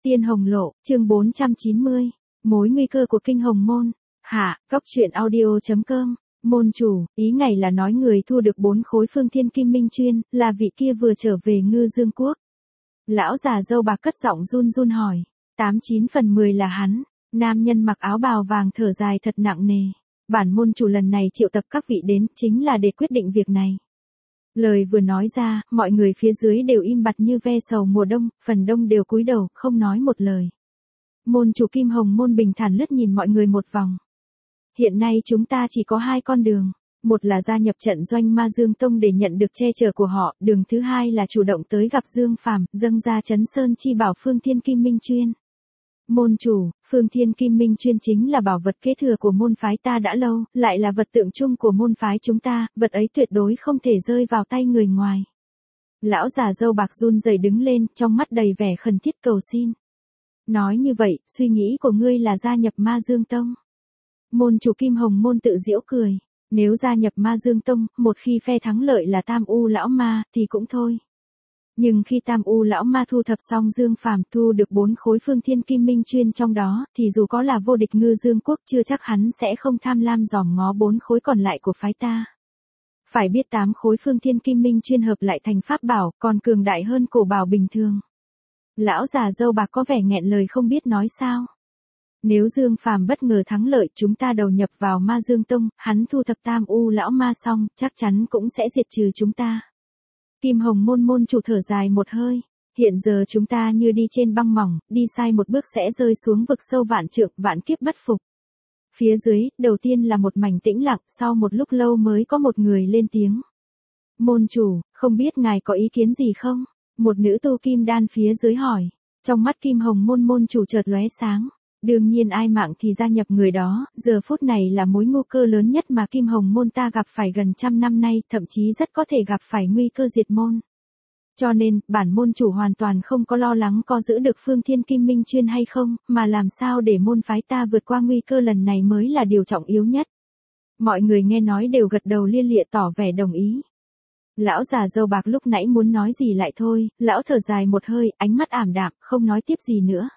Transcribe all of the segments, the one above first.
Tiên Hồng Lộ, chương 490, mối nguy cơ của Kinh Hồng Môn. Hạ, góc truyện audio.com. Môn chủ, ý ngài là nói người thu được 4 khối phương thiên kim minh chuyên, là vị kia vừa trở về Ngư Dương Quốc. Lão già dâu bạc cất giọng run run hỏi. 89 phần 10 là hắn. Nam nhân mặc áo bào vàng thở dài thật nặng nề. Bản môn chủ lần này triệu tập các vị đến chính là để quyết định việc này. Lời vừa nói ra, mọi người phía dưới đều im bặt như ve sầu mùa đông, phần đông đều cúi đầu, không nói một lời. Môn chủ Kim Hồng Môn bình thản lướt nhìn mọi người một vòng. Hiện nay chúng ta chỉ có 2 con đường. Một là gia nhập trận doanh Ma Dương Tông để nhận được che chở của họ, đường thứ hai là chủ động tới gặp Dương Phàm, dâng ra Trấn Sơn chi bảo Phương Thiên Kim Minh chuyên. Môn chủ, Phương Thiên Kim Minh chuyên chính là bảo vật kế thừa của môn phái ta đã lâu, lại là vật tượng chung của môn phái chúng ta, vật ấy tuyệt đối không thể rơi vào tay người ngoài. Lão già dâu bạc run rẩy đứng lên, trong mắt đầy vẻ khẩn thiết cầu xin. Nói như vậy, suy nghĩ của ngươi là gia nhập Ma Dương Tông. Môn chủ Kim Hồng Môn tự giễu cười. Nếu gia nhập Ma Dương Tông, một khi phe thắng lợi là Tam U lão ma, thì cũng thôi. Nhưng khi Tam U lão ma thu thập xong Dương Phàm thu được 4 khối phương thiên kim minh chuyên trong đó, thì dù có là vô địch Ngư Dương Quốc chưa chắc hắn sẽ không tham lam dòm ngó 4 khối còn lại của phái ta. Phải biết 8 khối phương thiên kim minh chuyên hợp lại thành pháp bảo, còn cường đại hơn cổ bảo bình thường. Lão già dâu bạc có vẻ nghẹn lời không biết nói sao. Nếu Dương Phàm bất ngờ thắng lợi, chúng ta đầu nhập vào Ma Dương Tông, hắn thu thập Tam U lão ma xong, chắc chắn cũng sẽ diệt trừ chúng ta. Kim Hồng Môn môn chủ thở dài một hơi. Hiện giờ chúng ta như đi trên băng mỏng, đi sai một bước sẽ rơi xuống vực sâu vạn trượng, vạn kiếp bất phục. Phía dưới, đầu tiên là một mảnh tĩnh lặng, sau một lúc lâu mới có một người lên tiếng. Môn chủ, không biết ngài có ý kiến gì không? Một nữ tu kim đan phía dưới hỏi. Trong mắt Kim Hồng Môn môn chủ chợt lóe sáng. Đương nhiên ai mạng thì gia nhập người đó, giờ phút này là mối nguy cơ lớn nhất mà Kim Hồng Môn ta gặp phải gần 100 năm nay, thậm chí rất có thể gặp phải nguy cơ diệt môn. Cho nên, bản môn chủ hoàn toàn không có lo lắng có giữ được Phương Thiên Kim Minh chuyên hay không, mà làm sao để môn phái ta vượt qua nguy cơ lần này mới là điều trọng yếu nhất. Mọi người nghe nói đều gật đầu lia lịa tỏ vẻ đồng ý. Lão già dâu bạc lúc nãy muốn nói gì lại thôi, lão thở dài một hơi, ánh mắt ảm đạm, không nói tiếp gì nữa.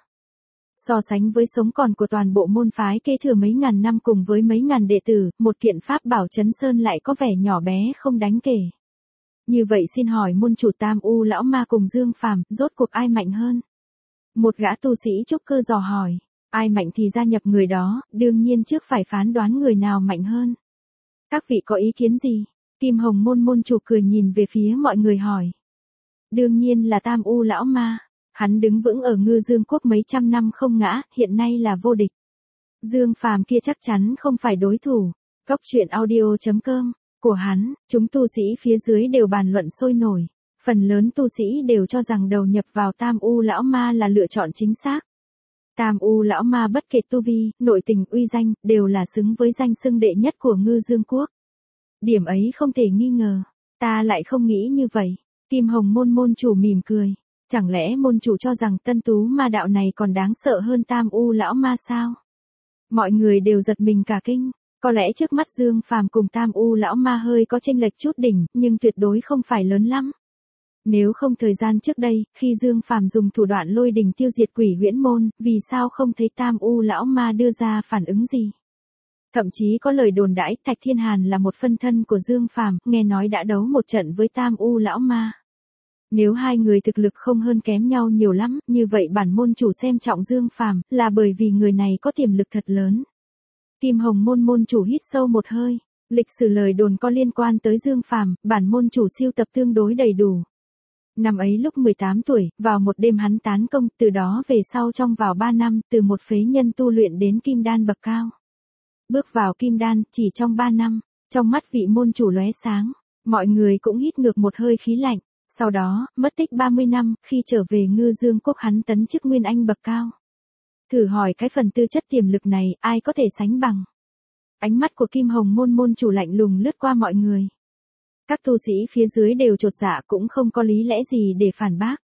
So sánh với sống còn của toàn bộ môn phái kế thừa mấy ngàn năm cùng với mấy ngàn đệ tử, một kiện pháp bảo Trấn Sơn lại có vẻ nhỏ bé không đáng kể. Như vậy xin hỏi môn chủ Tam U lão ma cùng Dương Phàm, rốt cuộc ai mạnh hơn? Một gã tu sĩ trúc cơ dò hỏi, ai mạnh thì gia nhập người đó, đương nhiên trước phải phán đoán người nào mạnh hơn. Các vị có ý kiến gì? Kim Hồng Môn môn chủ cười nhìn về phía mọi người hỏi. Đương nhiên là Tam U lão ma. Hắn đứng vững ở Ngư Dương Quốc mấy trăm năm không ngã, hiện nay là vô địch. Dương Phàm kia chắc chắn không phải đối thủ. Góc truyện audio.com của hắn, chúng tu sĩ phía dưới đều bàn luận sôi nổi. Phần lớn tu sĩ đều cho rằng đầu nhập vào Tam U lão ma là lựa chọn chính xác. Tam U lão ma bất kể tu vi, nội tình uy danh, đều là xứng với danh xưng đệ nhất của Ngư Dương Quốc. Điểm ấy không thể nghi ngờ. Ta lại không nghĩ như vậy. Kim Hồng Môn môn chủ mỉm cười. Chẳng lẽ môn chủ cho rằng tân tú ma đạo này còn đáng sợ hơn Tam U lão ma sao? Mọi người đều giật mình cả kinh. Có lẽ trước mắt Dương Phàm cùng Tam U lão ma hơi có chênh lệch chút đỉnh, nhưng tuyệt đối không phải lớn lắm. Nếu không thời gian trước đây, khi Dương Phàm dùng thủ đoạn lôi đình tiêu diệt Quỷ Huyễn Môn, vì sao không thấy Tam U lão ma đưa ra phản ứng gì? Thậm chí có lời đồn đãi Thạch Thiên Hàn là một phân thân của Dương Phàm, nghe nói đã đấu một trận với Tam U lão ma. Nếu hai người thực lực không hơn kém nhau nhiều lắm, như vậy bản môn chủ xem trọng Dương Phàm là bởi vì người này có tiềm lực thật lớn. Kim Hồng Môn môn chủ hít sâu một hơi, lịch sử lời đồn có liên quan tới Dương Phàm, bản môn chủ siêu tập tương đối đầy đủ. Năm ấy lúc 18 tuổi, vào một đêm hắn tán công, từ đó về sau trong vào 3 năm, từ một phế nhân tu luyện đến kim đan bậc cao. Bước vào kim đan, chỉ trong 3 năm, trong mắt vị môn chủ lóe sáng, mọi người cũng hít ngược một hơi khí lạnh. Sau đó, mất tích 30 năm, khi trở về Ngư Dương Quốc hắn tấn chức Nguyên Anh bậc cao. Thử hỏi cái phần tư chất tiềm lực này, ai có thể sánh bằng? Ánh mắt của Kim Hồng Môn môn chủ lạnh lùng lướt qua mọi người. Các tu sĩ phía dưới đều chột dạ cũng không có lý lẽ gì để phản bác.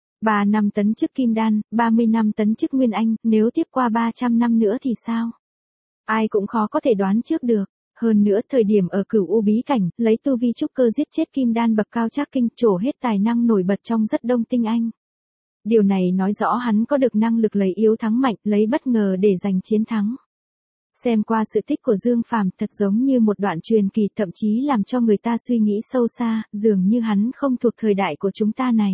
3 năm tấn chức Kim Đan, 30 năm tấn chức Nguyên Anh, nếu tiếp qua 300 năm nữa thì sao? Ai cũng khó có thể đoán trước được. Hơn nữa thời điểm ở Cửu U bí cảnh, lấy tu vi trúc cơ giết chết kim đan bậc cao Trác Kinh, trổ hết tài năng nổi bật trong rất đông tinh anh. Điều này nói rõ hắn có được năng lực lấy yếu thắng mạnh, lấy bất ngờ để giành chiến thắng. Xem qua sự tích của Dương Phàm thật giống như một đoạn truyền kỳ, thậm chí làm cho người ta suy nghĩ sâu xa, dường như hắn không thuộc thời đại của chúng ta này.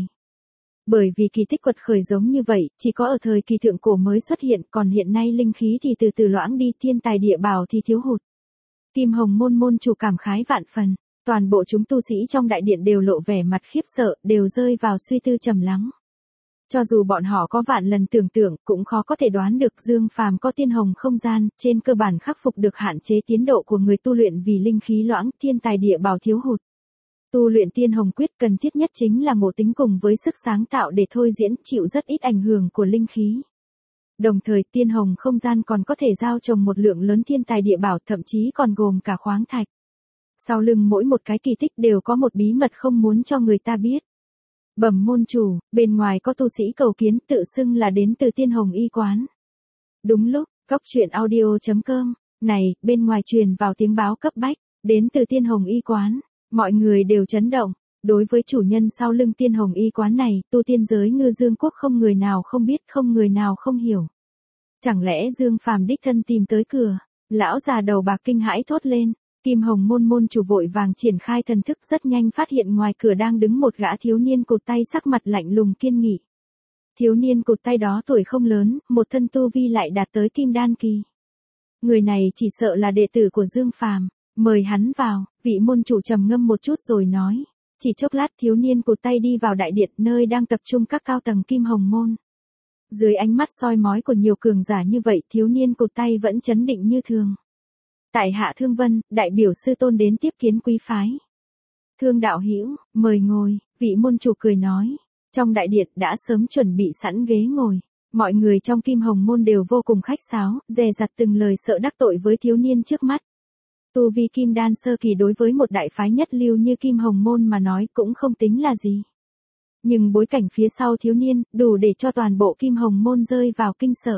Bởi vì kỳ tích quật khởi giống như vậy, chỉ có ở thời kỳ thượng cổ mới xuất hiện, còn hiện nay linh khí thì từ từ loãng đi, thiên tài địa bảo thì thiếu hụt. Kim Hồng môn môn chủ cảm khái vạn phần, toàn bộ chúng tu sĩ trong đại điện đều lộ vẻ mặt khiếp sợ, đều rơi vào suy tư trầm lắng. Cho dù bọn họ có vạn lần tưởng tượng, cũng khó có thể đoán được Dương Phàm có tiên hồng không gian, trên cơ bản khắc phục được hạn chế tiến độ của người tu luyện vì linh khí loãng, thiên tài địa bảo thiếu hụt. Tu luyện tiên hồng quyết cần thiết nhất chính là ngộ tính cùng với sức sáng tạo để thôi diễn, chịu rất ít ảnh hưởng của linh khí. Đồng thời tiên hồng không gian còn có thể giao trồng một lượng lớn thiên tài địa bảo, thậm chí còn gồm cả khoáng thạch. Sau lưng mỗi một cái kỳ tích đều có một bí mật không muốn cho người ta biết. Bẩm môn chủ, bên ngoài có tu sĩ cầu kiến, tự xưng là đến từ tiên hồng y quán. Đúng lúc, Cóc Truyện Audio.com, này, bên ngoài truyền vào tiếng báo cấp bách, đến từ tiên hồng y quán, mọi người đều chấn động. Đối với chủ nhân sau lưng tiên hồng y quán này, tu tiên giới Ngư Dương Quốc không người nào không biết, không người nào không hiểu. Chẳng lẽ Dương Phàm đích thân tìm tới cửa? Lão già đầu bạc kinh hãi thốt lên. Kim Hồng môn môn chủ vội vàng triển khai thần thức, rất nhanh phát hiện ngoài cửa đang đứng một gã thiếu niên cụt tay, sắc mặt lạnh lùng kiên nghị. Thiếu niên cụt tay đó tuổi không lớn, một thân tu vi lại đạt tới kim đan kỳ. Người này chỉ sợ là đệ tử của Dương Phàm, mời hắn vào. Vị môn chủ trầm ngâm một chút rồi nói. Chỉ chốc lát thiếu niên cụt tay đi vào đại điện nơi đang tập trung các cao tầng Kim Hồng môn. Dưới ánh mắt soi mói của nhiều cường giả như vậy, thiếu niên cụt tay vẫn trấn định như thường. Tại hạ Thương Vân, đại biểu sư tôn đến tiếp kiến quý phái. Thương đạo hữu, mời ngồi, vị môn chủ cười nói. Trong đại điện đã sớm chuẩn bị sẵn ghế ngồi. Mọi người trong Kim Hồng môn đều vô cùng khách sáo, dè dặt từng lời sợ đắc tội với thiếu niên trước mắt. Tu vi kim đan sơ kỳ đối với một đại phái nhất lưu như Kim Hồng môn mà nói cũng không tính là gì. Nhưng bối cảnh phía sau thiếu niên, đủ để cho toàn bộ Kim Hồng môn rơi vào kinh sợ.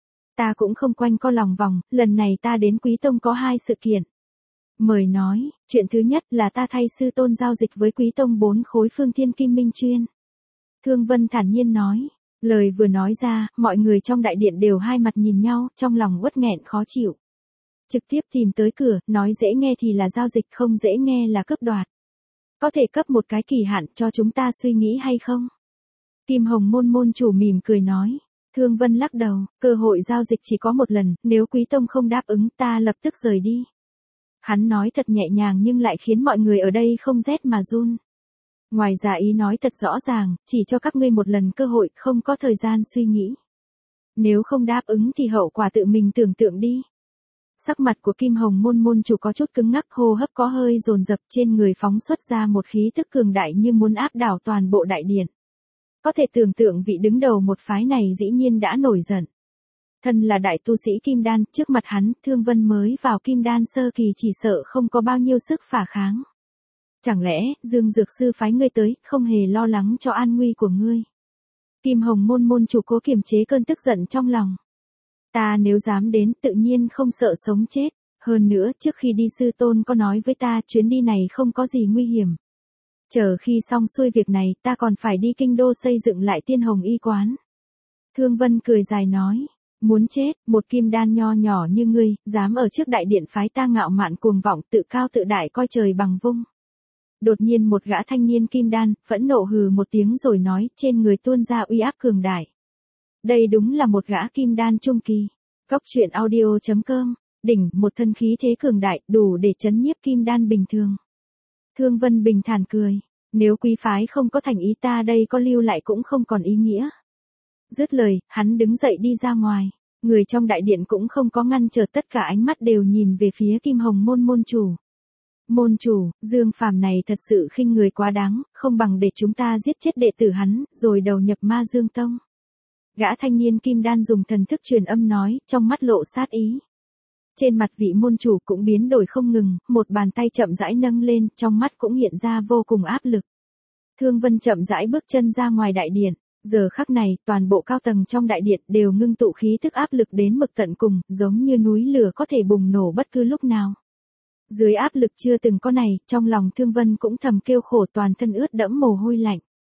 Ta cũng không quanh co lòng vòng, lần này ta đến Quý Tông có 2 sự kiện. Mời nói, chuyện thứ nhất là ta thay sư tôn giao dịch với Quý Tông 4 khối phương thiên kim minh chuyên. Thương Vân thản nhiên nói, lời vừa nói ra, mọi người trong đại điện đều hai mặt nhìn nhau, trong lòng uất nghẹn khó chịu. Trực tiếp tìm tới cửa, nói dễ nghe thì là giao dịch, không dễ nghe là cướp đoạt. Có thể cấp một cái kỳ hạn cho chúng ta suy nghĩ hay không? Kim Hồng môn môn chủ mỉm cười nói. Thương Vân lắc đầu, cơ hội giao dịch chỉ có một lần, nếu Quý Tông không đáp ứng ta lập tức rời đi. Hắn nói thật nhẹ nhàng nhưng lại khiến mọi người ở đây không rét mà run. Ngoài ra ý nói thật rõ ràng, chỉ cho các ngươi một lần cơ hội, không có thời gian suy nghĩ. Nếu không đáp ứng thì hậu quả tự mình tưởng tượng đi. Sắc mặt của Kim Hồng môn môn chủ có chút cứng ngắc, hô hấp có hơi dồn dập, trên người phóng xuất ra một khí tức cường đại như muốn áp đảo toàn bộ đại điện. Có thể tưởng tượng vị đứng đầu một phái này dĩ nhiên đã nổi giận. Thân là đại tu sĩ kim đan, trước mặt hắn, Thương Vân mới vào kim đan sơ kỳ chỉ sợ không có bao nhiêu sức phả kháng. Chẳng lẽ, Dương Dược Sư phái ngươi tới, không hề lo lắng cho an nguy của ngươi? Kim Hồng môn môn chủ cố kiềm chế cơn tức giận trong lòng. Ta nếu dám đến, tự nhiên không sợ sống chết. Hơn nữa, trước khi đi sư tôn có nói với ta, chuyến đi này không có gì nguy hiểm. Chờ khi xong xuôi việc này, ta còn phải đi kinh đô xây dựng lại tiên hồng y quán. Thương Vân cười dài nói, muốn chết, một kim đan nho nhỏ như ngươi, dám ở trước đại điện phái ta ngạo mạn cuồng vọng, tự cao tự đại, coi trời bằng vung. Đột nhiên một gã thanh niên kim đan, phẫn nộ hừ một tiếng rồi nói, trên người tuôn ra uy áp cường đại. Đây đúng là một gã kim đan trung kỳ. Cóc Truyện Audio.com, đỉnh, một thân khí thế cường đại, đủ để chấn nhiếp kim đan bình thường. Thương Vân bình thản cười, nếu quý phái không có thành ý ta đây có lưu lại cũng không còn ý nghĩa. Dứt lời, hắn đứng dậy đi ra ngoài, người trong đại điện cũng không có ngăn trở, tất cả ánh mắt đều nhìn về phía Kim Hồng môn môn chủ. Môn chủ, Dương Phàm này thật sự khinh người quá đáng, không bằng để chúng ta giết chết đệ tử hắn, rồi đầu nhập Ma Dương Tông. Gã thanh niên kim đan dùng thần thức truyền âm nói, trong mắt lộ sát ý. Trên mặt vị môn chủ cũng biến đổi không ngừng, một bàn tay chậm rãi nâng lên, trong mắt cũng hiện ra vô cùng áp lực. Thương Vân chậm rãi bước chân ra ngoài đại điện, giờ khắc này, toàn bộ cao tầng trong đại điện đều ngưng tụ khí tức áp lực đến mực tận cùng, giống như núi lửa có thể bùng nổ bất cứ lúc nào. Dưới áp lực chưa từng có này, trong lòng Thương Vân cũng thầm kêu khổ, toàn thân ướt đẫm mồ hôi lạnh.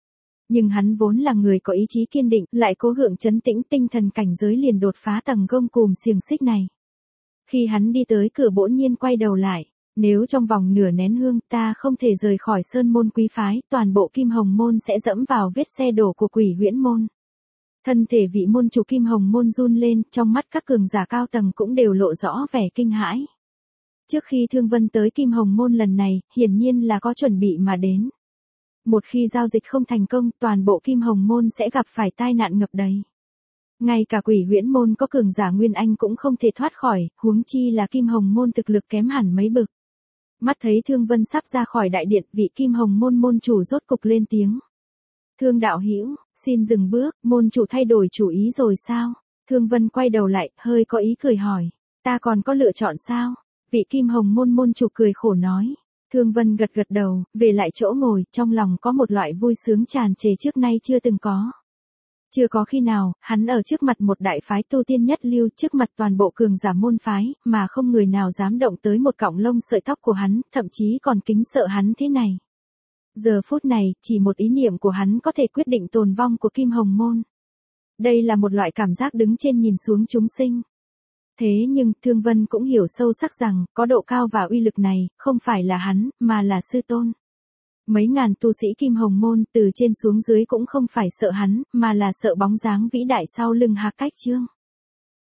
Nhưng hắn vốn là người có ý chí kiên định, lại cố gượng trấn tĩnh tinh thần cảnh giới liền đột phá tầng gông cùm xiềng xích này. Khi hắn đi tới cửa bỗng nhiên quay đầu lại, nếu trong vòng nửa nén hương ta không thể rời khỏi sơn môn quý phái, toàn bộ Kim Hồng môn sẽ dẫm vào vết xe đổ của Quỷ Huyễn môn. Thân thể vị môn chủ Kim Hồng môn run lên, trong mắt các cường giả cao tầng cũng đều lộ rõ vẻ kinh hãi. Trước khi Thương Vân tới Kim Hồng môn lần này, hiển nhiên là có chuẩn bị mà đến. Một khi giao dịch không thành công, toàn bộ Kim Hồng môn sẽ gặp phải tai nạn ngập đầy. Ngay cả Quỷ Huyễn môn có cường giả Nguyên Anh cũng không thể thoát khỏi, huống chi là Kim Hồng môn thực lực kém hẳn mấy bậc. Mắt thấy Thương Vân sắp ra khỏi đại điện, vị Kim Hồng môn môn chủ rốt cục lên tiếng. Thương đạo hữu, xin dừng bước, môn chủ thay đổi chủ ý rồi sao? Thương Vân quay đầu lại, hơi có ý cười hỏi. Ta còn có lựa chọn sao? Vị Kim Hồng môn môn chủ cười khổ nói. Thương Vân gật gật đầu, về lại chỗ ngồi, trong lòng có một loại vui sướng tràn trề trước nay chưa từng có. Chưa có khi nào, hắn ở trước mặt một đại phái tu tiên nhất lưu, trước mặt toàn bộ cường giả môn phái, mà không người nào dám động tới một cọng lông sợi tóc của hắn, thậm chí còn kính sợ hắn thế này. Giờ phút này, chỉ một ý niệm của hắn có thể quyết định tồn vong của Kim Hồng môn. Đây là một loại cảm giác đứng trên nhìn xuống chúng sinh. Thế nhưng, Thương Vân cũng hiểu sâu sắc rằng, có độ cao và uy lực này, không phải là hắn, mà là sư tôn. Mấy ngàn tu sĩ Kim Hồng môn, từ trên xuống dưới cũng không phải sợ hắn, mà là sợ bóng dáng vĩ đại sau lưng Hạc Cách Trương.